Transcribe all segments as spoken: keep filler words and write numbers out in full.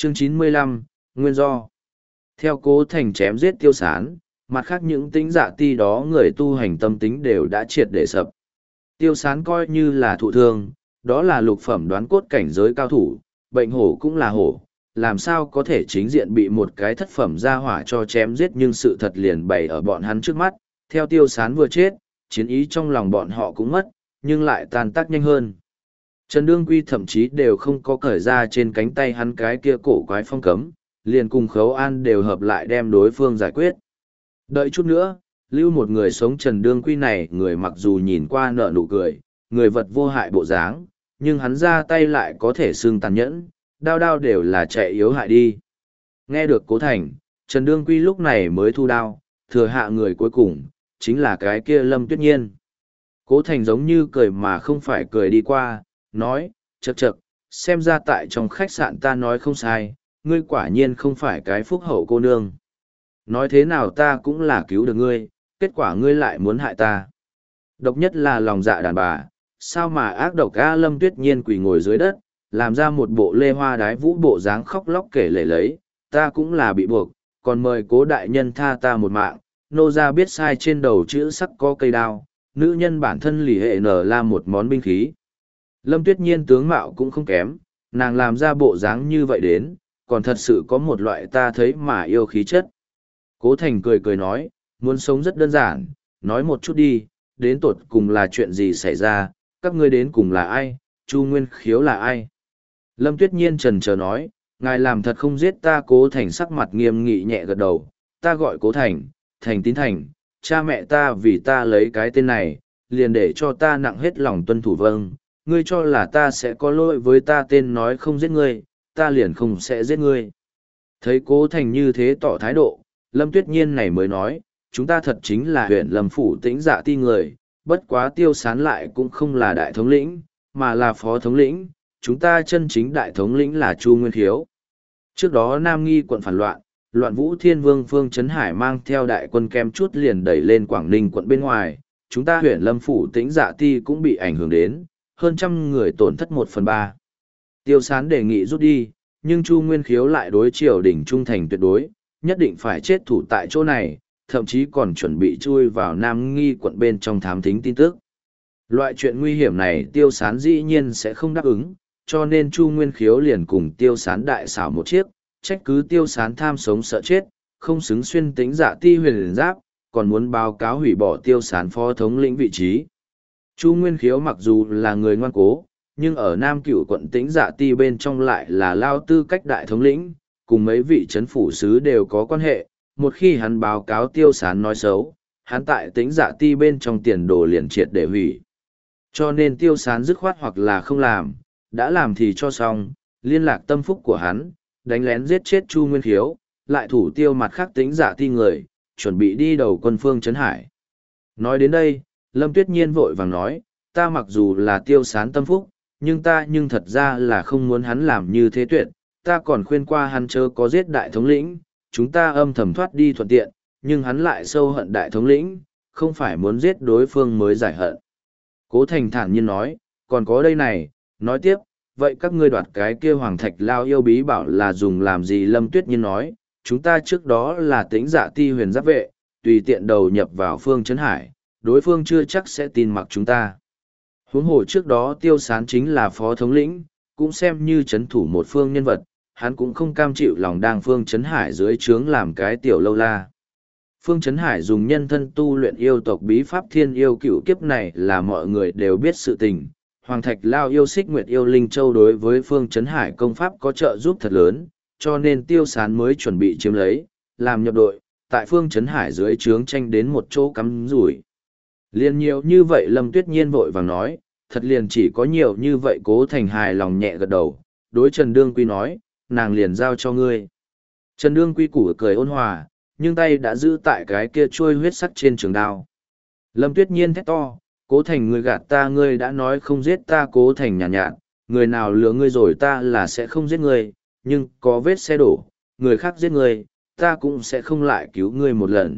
Chương chín mươi lăm, Nguyên do. Theo Cố Thành chém giết Tiêu Sán, mặt khác những tính dạ ti đó người tu hành tâm tính đều đã triệt để sập. Tiêu Sán coi như là thụ thương, đó là lục phẩm đoán cốt cảnh giới cao thủ, bệnh hổ cũng là hổ, làm sao có thể chính diện bị một cái thất phẩm ra hỏa cho chém giết, nhưng sự thật liền bày ở bọn hắn trước mắt. Theo Tiêu Sán vừa chết, chiến ý trong lòng bọn họ cũng mất, nhưng lại tan tác nhanh hơn. Trần Đương Quy thậm chí đều không có cởi ra trên cánh tay hắn cái kia cổ quái phong cấm, liền cùng Khấu An đều hợp lại đem đối phương giải quyết. Đợi chút nữa, lưu một người sống Trần Đương Quy này, người mặc dù nhìn qua nở nụ cười, người vật vô hại bộ dáng, nhưng hắn ra tay lại có thể xương tàn nhẫn, đao đao đều là chạy yếu hại đi. Nghe được Cố Thành, Trần Đương Quy lúc này mới thu đao, thừa hạ người cuối cùng, chính là cái kia Lâm Tuyết Nhiên. Cố Thành giống như cười mà không phải cười đi qua, nói, chậc chậc, xem ra tại trong khách sạn ta nói không sai, ngươi quả nhiên không phải cái phúc hậu cô nương. Nói thế nào ta cũng là cứu được ngươi, kết quả ngươi lại muốn hại ta. Độc nhất là lòng dạ đàn bà, sao mà ác độc. A Lâm Tuyết Nhiên quỳ ngồi dưới đất, làm ra một bộ lê hoa đái vũ bộ dáng khóc lóc kể lể lấy, ta cũng là bị buộc, còn mời Cố đại nhân tha ta một mạng, nô ra biết sai trên đầu chữ sắc có cây đao, nữ nhân bản thân lì hệ nở là một món binh khí. Lâm Tuyết Nhiên tướng mạo cũng không kém, nàng làm ra bộ dáng như vậy đến, còn thật sự có một loại ta thấy mà yêu khí chất. Cố Thành cười cười nói, muốn sống rất đơn giản, nói một chút đi, đến tột cùng là chuyện gì xảy ra, các ngươi đến cùng là ai, Chu Nguyên Khiếu là ai. Lâm Tuyết Nhiên trần chờ nói, ngài làm thật không giết ta. Cố Thành sắc mặt nghiêm nghị nhẹ gật đầu, ta gọi Cố Thành, Thành Tín Thành, cha mẹ ta vì ta lấy cái tên này, liền để cho ta nặng hết lòng tuân thủ. Vâng, ngươi cho là ta sẽ có lỗi với ta tên nói không giết ngươi, ta liền không sẽ giết ngươi. Thấy Cố Thành như thế tỏ thái độ, Lâm Tuyết Nhiên này mới nói, chúng ta thật chính là huyện Lâm Phủ Tĩnh Dạ ti người, bất quá Tiêu Sán lại cũng không là đại thống lĩnh, mà là phó thống lĩnh, chúng ta chân chính đại thống lĩnh là Chu Nguyên Khiếu. Trước đó Nam Nghi quận phản loạn, loạn vũ thiên vương Phương Trấn Hải mang theo đại quân kem chút liền đẩy lên Quảng Ninh quận bên ngoài, chúng ta huyện Lâm Phủ Tĩnh Dạ ti cũng bị ảnh hưởng đến, hơn trăm người tổn thất một phần ba. Tiêu Sán đề nghị rút đi, nhưng Chu Nguyên Khiếu lại đối triều đình trung thành tuyệt đối, nhất định phải chết thủ tại chỗ này, thậm chí còn chuẩn bị chui vào Nam Nghi quận bên trong thám thính tin tức. Loại chuyện nguy hiểm này Tiêu Sán dĩ nhiên sẽ không đáp ứng, cho nên Chu Nguyên Khiếu liền cùng Tiêu Sán đại xảo một chiếc, trách cứ Tiêu Sán tham sống sợ chết, không xứng xuyên Tĩnh Dạ ti huyền giáp, còn muốn báo cáo hủy bỏ Tiêu Sán phó thống lĩnh vị trí. Chu Nguyên Khiếu mặc dù là người ngoan cố, nhưng ở Nam Cửu quận Tĩnh Dạ ti bên trong lại là lao tư cách đại thống lĩnh, cùng mấy vị trấn phủ sứ đều có quan hệ. Một khi hắn báo cáo Tiêu Sán nói xấu, hắn tại Tĩnh Dạ ti bên trong tiền đồ liền triệt để hủy. Cho nên Tiêu Sán dứt khoát hoặc là không làm, đã làm thì cho xong, liên lạc tâm phúc của hắn, đánh lén giết chết Chu Nguyên Khiếu, lại thủ tiêu mặt khác Tĩnh Dạ ti người, chuẩn bị đi đầu quân Phương Trấn Hải. Nói đến đây, Lâm Tuyết Nhiên vội vàng nói, ta mặc dù là Tiêu Sán tâm phúc, nhưng ta nhưng thật ra là không muốn hắn làm như thế tuyệt, ta còn khuyên qua hắn chớ có giết đại thống lĩnh, chúng ta âm thầm thoát đi thuận tiện, nhưng hắn lại sâu hận đại thống lĩnh, không phải muốn giết đối phương mới giải hận. Cố Thành thản nhiên nói, còn có đây này, nói tiếp, vậy các ngươi đoạt cái kia Hoàng Thạch Lao yêu bí bảo là dùng làm gì? Lâm Tuyết Nhiên nói, chúng ta trước đó là Tĩnh Dạ ti huyền giáp vệ, tùy tiện đầu nhập vào Phương Trấn Hải, đối phương chưa chắc sẽ tin mặc chúng ta. Huống hồ trước đó Tiêu Sán chính là phó thống lĩnh, cũng xem như chấn thủ một phương nhân vật, hắn cũng không cam chịu lòng đang Phương Trấn Hải dưới trướng làm cái tiểu lâu la. Phương Trấn Hải dùng nhân thân tu luyện yêu tộc bí pháp thiên yêu cựu kiếp này là mọi người đều biết sự tình. Hoàng Thạch Lao yêu Xích Nguyệt yêu Linh Châu đối với Phương Trấn Hải công pháp có trợ giúp thật lớn, cho nên Tiêu Sán mới chuẩn bị chiếm lấy, làm nhập đội, tại Phương Trấn Hải dưới trướng tranh đến một chỗ cắm rủi. Liền nhiều như vậy Lâm Tuyết Nhiên vội vàng nói, thật liền chỉ có nhiều như vậy. Cố Thành hài lòng nhẹ gật đầu, đối Trần Đương Quy nói, nàng liền giao cho ngươi. Trần Đương Quy củ cười ôn hòa, nhưng tay đã giữ tại cái kia trôi huyết sắc trên trường đao. Lâm Tuyết Nhiên thét to, Cố Thành ngươi gạt ta, ngươi đã nói không giết ta. Cố Thành nhàn nhạt, nhạt, người nào lừa ngươi rồi, ta là sẽ không giết ngươi, nhưng có vết xe đổ, người khác giết ngươi, ta cũng sẽ không lại cứu ngươi một lần.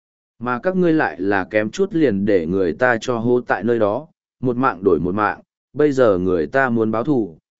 Mà các ngươi lại là kém chút liền để người ta cho hô tại nơi đó, một mạng đổi một mạng, bây giờ người ta muốn báo thù,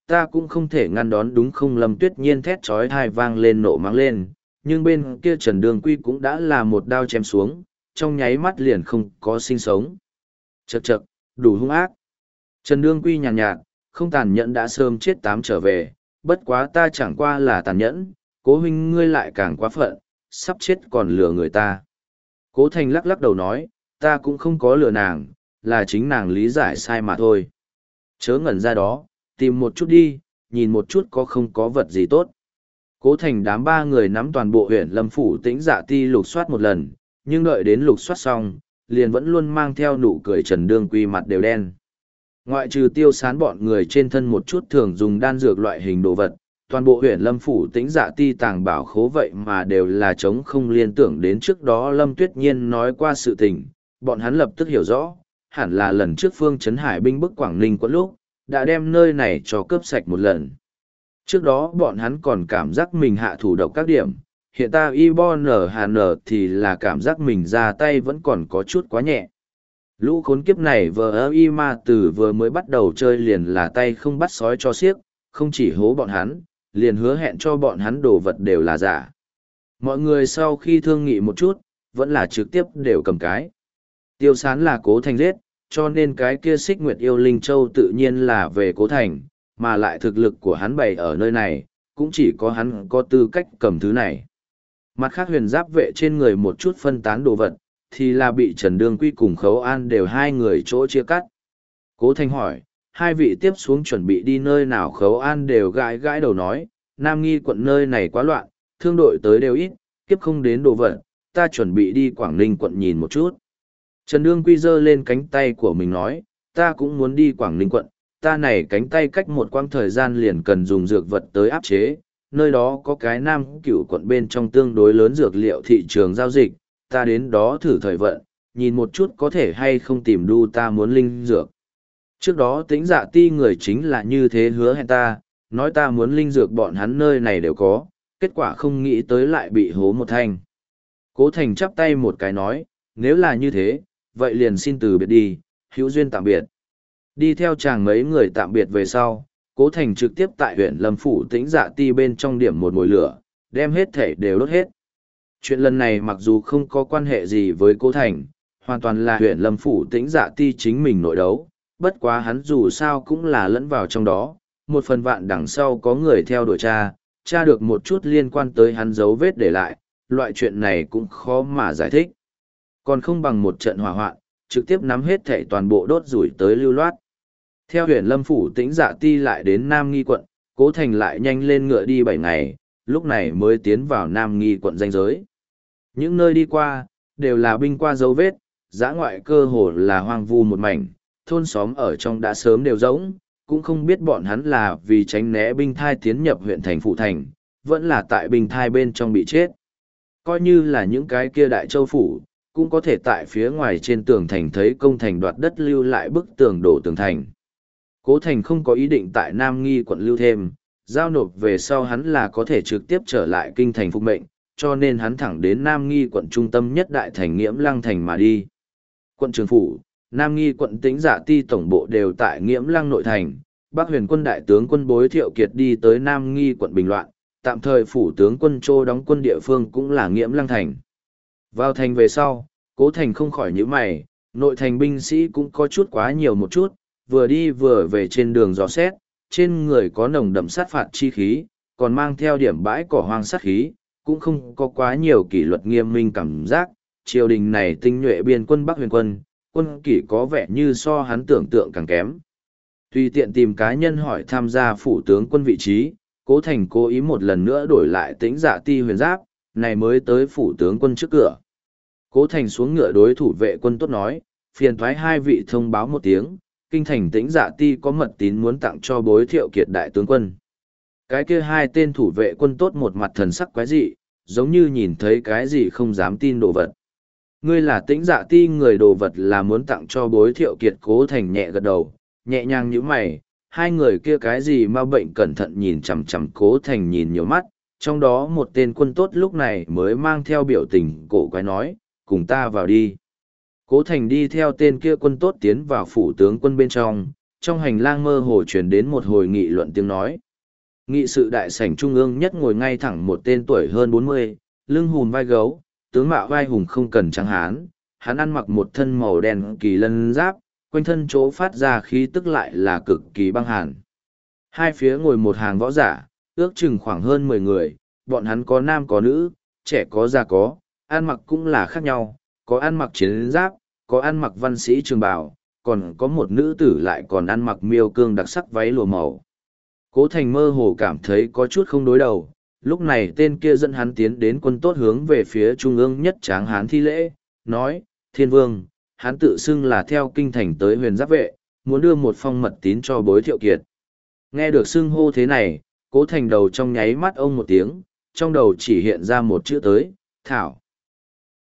ta cũng không thể ngăn đón đúng không? Lâm Tuyết Nhiên thét trói thai vang lên nộ mắng lên, nhưng bên kia Trần Đường Quy cũng đã là một đao chém xuống, trong nháy mắt liền không có sinh sống. Chậc chậc, đủ hung ác. Trần Đường Quy nhàn nhạt, nhạt, không tàn nhẫn đã sớm chết tám trở về, bất quá ta chẳng qua là tàn nhẫn, Cố huynh ngươi lại càng quá phận, sắp chết còn lừa người ta. Cố Thành lắc lắc đầu nói, ta cũng không có lừa nàng, là chính nàng lý giải sai mà thôi. Chớ ngẩn ra đó, tìm một chút đi, nhìn một chút có không có vật gì tốt. Cố Thành đám ba người nắm toàn bộ huyện Lâm Phủ Tĩnh Dạ Ti lục soát một lần, nhưng đợi đến lục soát xong, liền vẫn luôn mang theo nụ cười Trần Đương Quy mặt đều đen. Ngoại trừ tiêu sán bọn người trên thân một chút thường dùng đan dược loại hình đồ vật, toàn bộ huyện Lâm Phủ Tĩnh Dạ Ti tàng bảo khố vậy mà đều là trống không liên tưởng đến trước đó Lâm Tuyết Nhiên nói qua sự tình, bọn hắn lập tức hiểu rõ, hẳn là lần trước Phương Trấn Hải binh bức Quảng Ninh quận lúc, đã đem nơi này cho cướp sạch một lần. Trước đó bọn hắn còn cảm giác mình hạ thủ độc các điểm, hiện ta y bo nở hà nở thì là cảm giác mình ra tay vẫn còn có chút quá nhẹ. Lũ khốn kiếp này vờ y ma từ vừa mới bắt đầu chơi liền là tay không bắt sói cho xiếc, không chỉ hố bọn hắn, liền hứa hẹn cho bọn hắn đồ vật đều là giả. Mọi người sau khi thương nghị một chút, vẫn là trực tiếp đều cầm cái. Tiêu Sán là Cố Thành giết, cho nên cái kia Xích Nguyệt Yêu Linh Châu tự nhiên là về Cố Thành, mà lại thực lực của hắn bày ở nơi này, cũng chỉ có hắn có tư cách cầm thứ này. Mặt khác huyền giáp vệ trên người một chút phân tán đồ vật, thì là bị Trần Đương Quy cùng Khấu An đều hai người chỗ chia cắt. Cố Thành hỏi, hai vị tiếp xuống chuẩn bị đi nơi nào? Khấu An đều gãi gãi đầu nói, Nam Nghi quận nơi này quá loạn, thương đội tới đều ít, kiếp không đến đồ vật, ta chuẩn bị đi Quảng Ninh quận nhìn một chút. Trần Đương Quy giơ lên cánh tay của mình nói, ta cũng muốn đi Quảng Ninh quận, ta này cánh tay cách một quãng thời gian liền cần dùng dược vật tới áp chế, nơi đó có cái Nam Cửu quận bên trong tương đối lớn dược liệu thị trường giao dịch, ta đến đó thử thời vận, nhìn một chút có thể hay không tìm đu ta muốn linh dược. Trước đó Tĩnh Dạ Ti người chính là như thế hứa hẹn ta, nói ta muốn linh dược bọn hắn nơi này đều có, kết quả không nghĩ tới lại bị hố một thanh. Cố Thành chắp tay một cái nói, nếu là như thế, vậy liền xin từ biệt đi, hữu duyên tạm biệt. Đi theo chàng mấy người tạm biệt về sau, Cố Thành trực tiếp tại huyện Lâm Phủ Tĩnh Dạ Ti bên trong điểm một mồi lửa, đem hết thể đều đốt hết. Chuyện lần này mặc dù không có quan hệ gì với Cố Thành, hoàn toàn là huyện Lâm Phủ Tĩnh Dạ Ti chính mình nội đấu, bất quá hắn dù sao cũng là lẫn vào trong đó, một phần vạn đằng sau có người theo đuổi tra, tra được một chút liên quan tới hắn dấu vết để lại, loại chuyện này cũng khó mà giải thích. Còn không bằng một trận hỏa hoạn, trực tiếp nắm hết thảy toàn bộ đốt rủi tới lưu loát. Theo huyện Lâm Phủ Tĩnh Dạ Ti lại đến Nam Nghi quận, Cố Thành lại nhanh lên ngựa đi bảy ngày, lúc này mới tiến vào Nam Nghi quận danh giới. Những nơi đi qua, đều là binh qua dấu vết, dã ngoại cơ hồ là hoang vu một mảnh, thôn xóm ở trong đã sớm đều rỗng, cũng không biết bọn hắn là vì tránh né binh thai tiến nhập huyện thành phụ thành, vẫn là tại binh thai bên trong bị chết. Coi như là những cái kia đại châu phủ, cũng có thể tại phía ngoài trên tường thành thấy công thành đoạt đất lưu lại bức tường đổ tường thành. Cố Thành không có ý định tại Nam Nghi quận lưu thêm, giao nộp về sau hắn là có thể trực tiếp trở lại kinh thành phục mệnh, cho nên hắn thẳng đến Nam Nghi quận trung tâm nhất đại thành Nghiễm Lăng thành mà đi. Quận Trường Phủ, Nam Nghi quận Tĩnh Dạ Ti tổng bộ đều tại Nghiễm Lăng nội thành, Bắc Huyền quân đại tướng quân Bối Thiệu Kiệt đi tới Nam Nghi quận bình loạn, tạm thời phủ tướng quân Trô đóng quân địa phương cũng là Nghiễm Lăng thành. Vào thành về sau, Cố Thành không khỏi nhíu mày, nội thành binh sĩ cũng có chút quá nhiều một chút, vừa đi vừa về trên đường dò xét, trên người có nồng đậm sát phạt chi khí, còn mang theo điểm bãi cỏ hoang sát khí, cũng không có quá nhiều kỷ luật nghiêm minh cảm giác. Triều đình này tinh nhuệ biên quân Bắc Huyền quân, quân kỷ có vẻ như so hắn tưởng tượng càng kém. Tùy tiện tìm cá nhân hỏi tham gia phủ tướng quân vị trí, Cố Thành cố ý một lần nữa đổi lại Tĩnh Dạ Ti huyền giáp, này mới tới phủ tướng quân trước cửa. Cố Thành xuống ngựa đối thủ vệ quân tốt nói, phiền thoái hai vị thông báo một tiếng, kinh thành Tĩnh Dạ Ti có mật tín muốn tặng cho Bối Thiệu Kiệt đại tướng quân. Cái kia hai tên thủ vệ quân tốt một mặt thần sắc quái dị, giống như nhìn thấy cái gì không dám tin đồ vật. Ngươi là Tĩnh Dạ Ti người, đồ vật là muốn tặng cho Bối Thiệu Kiệt. Cố Thành nhẹ gật đầu, nhẹ nhàng nhíu mày, hai người kia cái gì mà bệnh cẩn thận nhìn chằm chằm Cố Thành nhìn nhiều mắt, trong đó một tên quân tốt lúc này mới mang theo biểu tình cổ quái nói, cùng ta vào đi. Cố Thành đi theo tên kia quân tốt tiến vào phủ tướng quân bên trong, trong hành lang mơ hồ truyền đến một hồi nghị luận tiếng nói. Nghị sự đại sảnh trung ương nhất ngồi ngay thẳng một tên tuổi hơn bốn mươi, lưng hùm vai gấu, tướng mạo vai hùng không cần trắng hán, hắn ăn mặc một thân màu đen kỳ lân giáp, quanh thân chỗ phát ra khí tức lại là cực kỳ băng hàn. Hai phía ngồi một hàng võ giả, ước chừng khoảng hơn mười người, bọn hắn có nam có nữ, trẻ có già có, ăn mặc cũng là khác nhau, có ăn mặc chiến giáp, có ăn mặc văn sĩ trường bào, còn có một nữ tử lại còn ăn mặc miêu cương đặc sắc váy lụa màu. Cố Thành mơ hồ cảm thấy có chút không đối đầu, lúc này tên kia dẫn hắn tiến đến quân tốt hướng về phía trung ương nhất tráng hán thi lễ, nói, Thiên Vương, hắn tự xưng là theo kinh thành tới huyền giáp vệ, muốn đưa một phong mật tín cho Bối Thiệu Kiệt. Nghe được xưng hô thế này, Cố Thành đầu trong nháy mắt ông một tiếng, trong đầu chỉ hiện ra một chữ tới, Thảo.